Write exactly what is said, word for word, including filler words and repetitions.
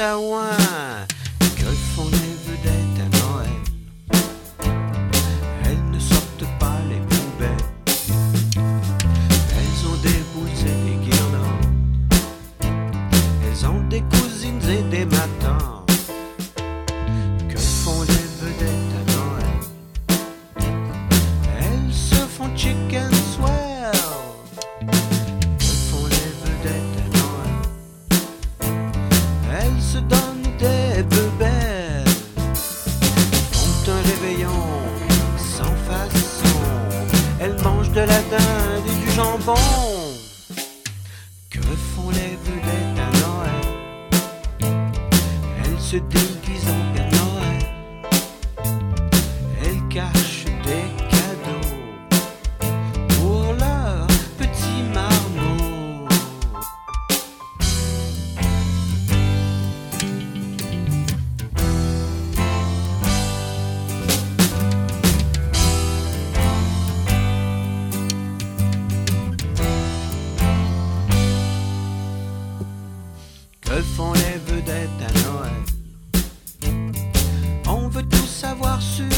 à ouin. Que font les vedettes à Noël? Elles ne sortent pas les poubelles. Elles ont des boules et des guirlandes. Elles ont des cousines et des matins. Que font les vedettes à Noël? Elles se font chicken swell. Que font les vedettes à Noël? Elles se donnent des bebelles. Font un réveillon sans façon. Elles mangent de la dinde et du jambon. Que font les vedettes à Noël? Elles se déguisent en Père Noël. Elles cachent des cadeaux pour leurs petits marmots. Que font les vedettes à Noël? On veut tout savoir sur